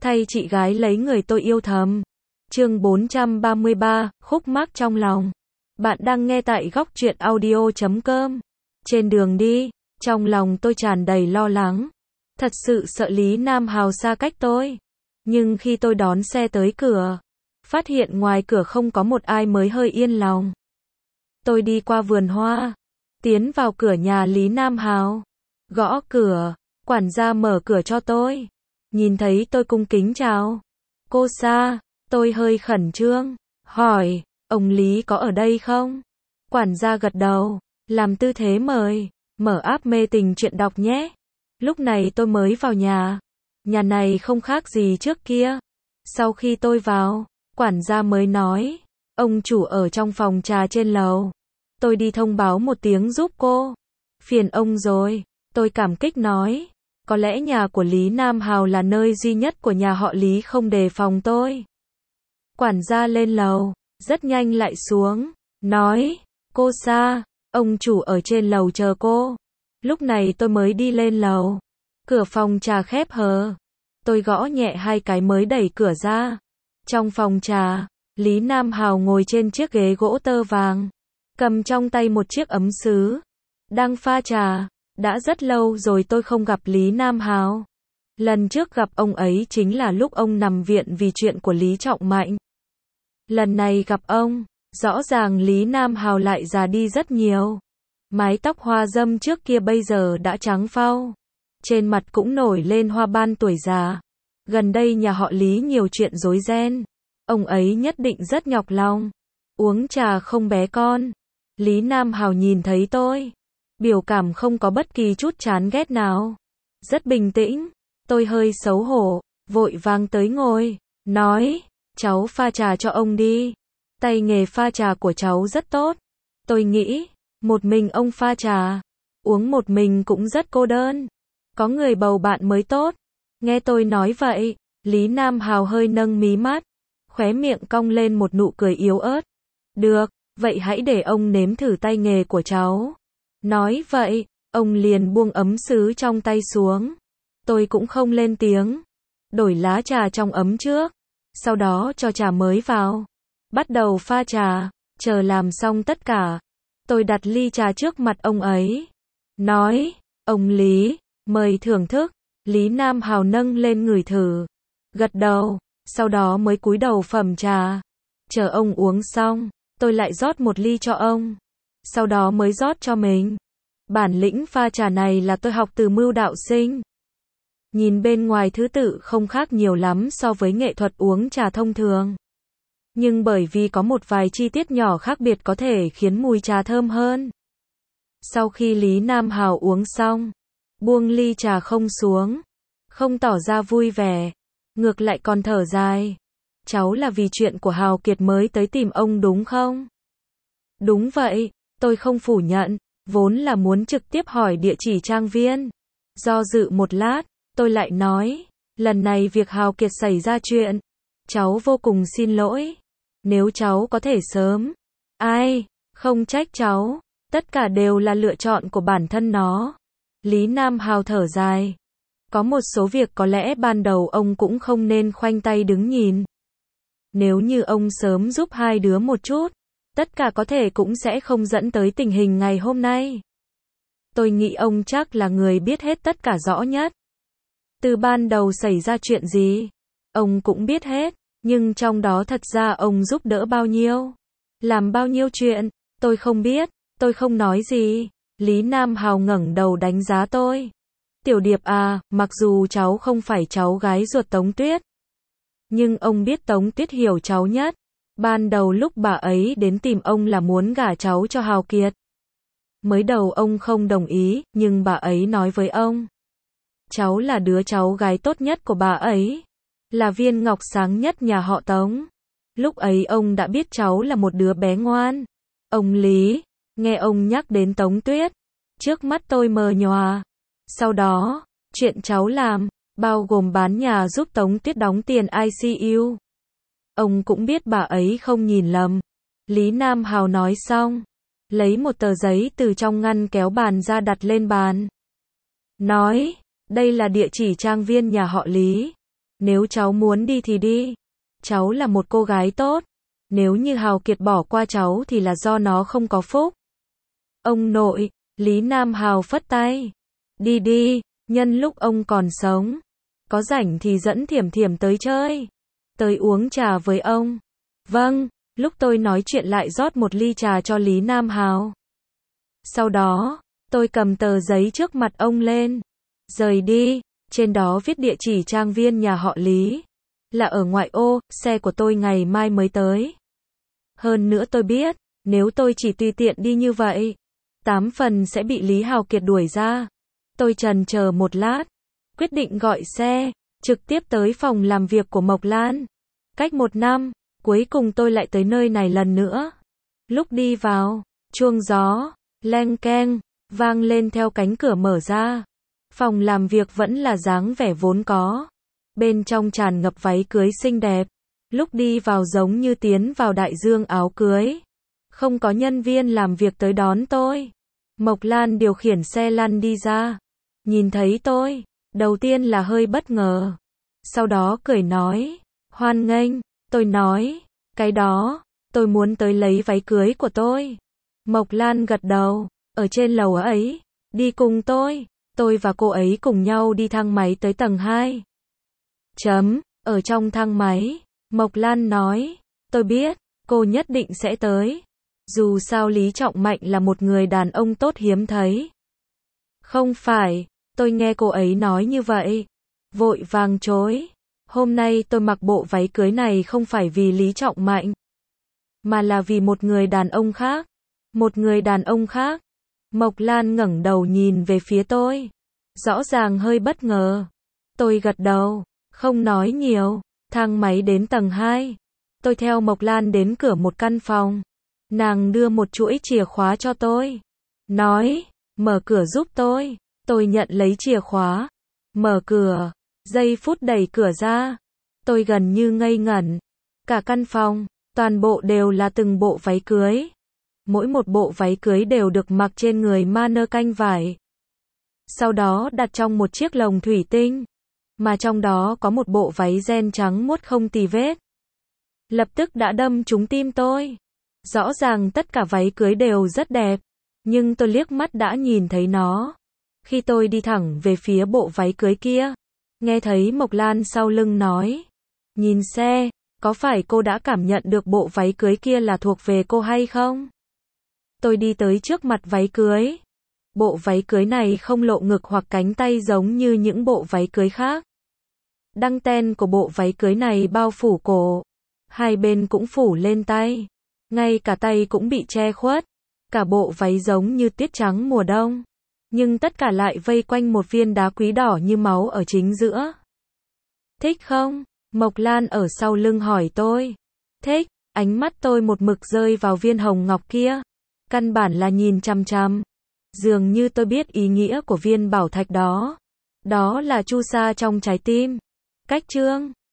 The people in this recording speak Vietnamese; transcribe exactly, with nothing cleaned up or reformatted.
thay chị gái lấy người tôi yêu thầm. Chương bốn trăm ba mươi ba, khúc mắc trong lòng. Bạn đang nghe tại góc truyện audio chấm com. Trên đường đi, trong lòng tôi tràn đầy lo lắng. Thật sự sợ Lý Nam Hào xa cách tôi. Nhưng khi tôi đón xe tới cửa, phát hiện ngoài cửa không có một ai mới hơi yên lòng. Tôi đi qua vườn hoa, tiến vào cửa nhà Lý Nam Hào, gõ cửa, quản gia mở cửa cho tôi. Nhìn thấy tôi cung kính chào. Cô Sa, tôi hơi khẩn trương, hỏi, ông Lý có ở đây không? Quản gia gật đầu, làm tư thế mời, mở app mê tình chuyện đọc nhé. Lúc này tôi mới vào nhà. Nhà này không khác gì trước kia. Sau khi tôi vào, quản gia mới nói, ông chủ ở trong phòng trà trên lầu. Tôi đi thông báo một tiếng giúp cô. Phiền ông rồi, tôi cảm kích nói. Có lẽ nhà của Lý Nam Hào là nơi duy nhất của nhà họ Lý không đề phòng tôi. Quản gia lên lầu, rất nhanh lại xuống, nói, cô Sa, ông chủ ở trên lầu chờ cô. Lúc này tôi mới đi lên lầu. Cửa phòng trà khép hờ. Tôi gõ nhẹ hai cái mới đẩy cửa ra. Trong phòng trà, Lý Nam Hào ngồi trên chiếc ghế gỗ tơ vàng, cầm trong tay một chiếc ấm sứ, đang pha trà. Đã rất lâu rồi tôi không gặp Lý Nam Hào. Lần trước gặp ông ấy chính là lúc ông nằm viện vì chuyện của Lý Trọng Mạnh. Lần này gặp ông, rõ ràng Lý Nam Hào lại già đi rất nhiều. Mái tóc hoa râm trước kia bây giờ đã trắng phau. Trên mặt cũng nổi lên hoa ban tuổi già. Gần đây nhà họ Lý nhiều chuyện rối ren. Ông ấy nhất định rất nhọc lòng. Uống trà không bé con. Lý Nam Hào nhìn thấy tôi. Biểu cảm không có bất kỳ chút chán ghét nào. Rất bình tĩnh. Tôi hơi xấu hổ, vội vàng tới ngồi, nói, cháu pha trà cho ông đi. Tay nghề pha trà của cháu rất tốt. Tôi nghĩ, một mình ông pha trà, uống một mình cũng rất cô đơn. Có người bầu bạn mới tốt. Nghe tôi nói vậy, Lý Nam Hào hơi nâng mí mắt, khóe miệng cong lên một nụ cười yếu ớt. Được, vậy hãy để ông nếm thử tay nghề của cháu. Nói vậy, ông liền buông ấm sứ trong tay xuống. Tôi cũng không lên tiếng. Đổi lá trà trong ấm trước. Sau đó cho trà mới vào. Bắt đầu pha trà. Chờ làm xong tất cả. Tôi đặt ly trà trước mặt ông ấy. Nói, ông Lý, mời thưởng thức. Lý Nam Hào nâng lên ngửi thử. Gật đầu. Sau đó mới cúi đầu phẩm trà. Chờ ông uống xong, tôi lại rót một ly cho ông. Sau đó mới rót cho mình. Bản lĩnh pha trà này là tôi học từ Mưu Đạo Sinh. Nhìn bên ngoài thứ tự không khác nhiều lắm so với nghệ thuật uống trà thông thường. Nhưng bởi vì có một vài chi tiết nhỏ khác biệt có thể khiến mùi trà thơm hơn. Sau khi Lý Nam Hào uống xong, buông ly trà không xuống, không tỏ ra vui vẻ, ngược lại còn thở dài. Cháu là vì chuyện của Hào Kiệt mới tới tìm ông đúng không? Đúng vậy, tôi không phủ nhận, vốn là muốn trực tiếp hỏi địa chỉ trang viên. Do dự một lát, tôi lại nói, lần này việc Hào Kiệt xảy ra chuyện, cháu vô cùng xin lỗi. Nếu cháu có thể sớm, ai, không trách cháu, tất cả đều là lựa chọn của bản thân nó. Lý Nam Hào thở dài. Có một số việc có lẽ ban đầu ông cũng không nên khoanh tay đứng nhìn. Nếu như ông sớm giúp hai đứa một chút, tất cả có thể cũng sẽ không dẫn tới tình hình ngày hôm nay. Tôi nghĩ ông chắc là người biết hết tất cả rõ nhất. Từ ban đầu xảy ra chuyện gì, ông cũng biết hết, nhưng trong đó thật ra ông giúp đỡ bao nhiêu, làm bao nhiêu chuyện, tôi không biết, tôi không nói gì. Lý Nam Hào ngẩng đầu đánh giá tôi. Tiểu Điệp à, mặc dù cháu không phải cháu gái ruột Tống Tuyết, nhưng ông biết Tống Tuyết hiểu cháu nhất. Ban đầu lúc bà ấy đến tìm ông là muốn gả cháu cho Hào Kiệt. Mới đầu ông không đồng ý, nhưng bà ấy nói với ông. Cháu là đứa cháu gái tốt nhất của bà ấy. Là viên ngọc sáng nhất nhà họ Tống. Lúc ấy ông đã biết cháu là một đứa bé ngoan. Ông Lý, nghe ông nhắc đến Tống Tuyết. Trước mắt tôi mờ nhòa. Sau đó, chuyện cháu làm, bao gồm bán nhà giúp Tống Tuyết đóng tiền i xê u. Ông cũng biết bà ấy không nhìn lầm. Lý Nam Hào nói xong, lấy một tờ giấy từ trong ngăn kéo bàn ra đặt lên bàn. Nói, đây là địa chỉ trang viên nhà họ Lý. Nếu cháu muốn đi thì đi. Cháu là một cô gái tốt. Nếu như Hào Kiệt bỏ qua cháu thì là do nó không có phúc. Ông nội, Lý Nam Hào phất tay. Đi đi, nhân lúc ông còn sống. Có rảnh thì dẫn Thiểm Thiểm tới chơi. Tới uống trà với ông. Vâng, lúc tôi nói chuyện lại rót một ly trà cho Lý Nam Hào. Sau đó, tôi cầm tờ giấy trước mặt ông lên. Rời đi, trên đó viết địa chỉ trang viên nhà họ Lý. Là ở ngoại ô, xe của tôi ngày mai mới tới. Hơn nữa tôi biết, nếu tôi chỉ tùy tiện đi như vậy, tám phần sẽ bị Lý Hào Kiệt đuổi ra. Tôi chần chờ một lát, quyết định gọi xe, trực tiếp tới phòng làm việc của Mộc Lan. Cách một năm, cuối cùng tôi lại tới nơi này lần nữa. Lúc đi vào, chuông gió, leng keng, vang lên theo cánh cửa mở ra. Phòng làm việc vẫn là dáng vẻ vốn có. Bên trong tràn ngập váy cưới xinh đẹp. Lúc đi vào giống như tiến vào đại dương áo cưới. Không có nhân viên làm việc tới đón tôi. Mộc Lan điều khiển xe lăn đi ra. Nhìn thấy tôi, đầu tiên là hơi bất ngờ. Sau đó cười nói, hoan nghênh. Tôi nói, cái đó, tôi muốn tới lấy váy cưới của tôi. Mộc Lan gật đầu, ở trên lầu ấy, đi cùng tôi. Tôi và cô ấy cùng nhau đi thang máy tới tầng hai. Chấm, ở trong thang máy, Mộc Lan nói, tôi biết, cô nhất định sẽ tới. Dù sao Lý Trọng Mạnh là một người đàn ông tốt hiếm thấy. Không phải, tôi nghe cô ấy nói như vậy. Vội vàng chối. Hôm nay tôi mặc bộ váy cưới này không phải vì Lý Trọng Mạnh, mà là vì một người đàn ông khác. Một người đàn ông khác. Mộc Lan ngẩng đầu nhìn về phía tôi. Rõ ràng hơi bất ngờ. Tôi gật đầu, không nói nhiều. Thang máy đến tầng hai. Tôi theo Mộc Lan đến cửa một căn phòng. Nàng đưa một chuỗi chìa khóa cho tôi. Nói, mở cửa giúp tôi. Tôi nhận lấy chìa khóa. Mở cửa. Giây phút đẩy cửa ra. Tôi gần như ngây ngẩn. Cả căn phòng, toàn bộ đều là từng bộ váy cưới. Mỗi một bộ váy cưới đều được mặc trên người mannequin vải. Sau đó đặt trong một chiếc lồng thủy tinh. Mà trong đó có một bộ váy ren trắng muốt không tì vết. Lập tức đã đâm trúng tim tôi. Rõ ràng tất cả váy cưới đều rất đẹp. Nhưng tôi liếc mắt đã nhìn thấy nó. Khi tôi đi thẳng về phía bộ váy cưới kia, nghe thấy Mộc Lan sau lưng nói. Nhìn xe, có phải cô đã cảm nhận được bộ váy cưới kia là thuộc về cô hay không? Tôi đi tới trước mặt váy cưới. Bộ váy cưới này không lộ ngực hoặc cánh tay giống như những bộ váy cưới khác. Đăng ten của bộ váy cưới này bao phủ cổ. Hai bên cũng phủ lên tay. Ngay cả tay cũng bị che khuất. Cả bộ váy giống như tuyết trắng mùa đông. Nhưng tất cả lại vây quanh một viên đá quý đỏ như máu ở chính giữa. Thích không? Mộc Lan ở sau lưng hỏi tôi. Thích, ánh mắt tôi một mực rơi vào viên hồng ngọc kia. Căn bản là nhìn chằm chằm. Dường như tôi biết ý nghĩa của viên bảo thạch đó. Đó là chu sa trong trái tim. Cách chương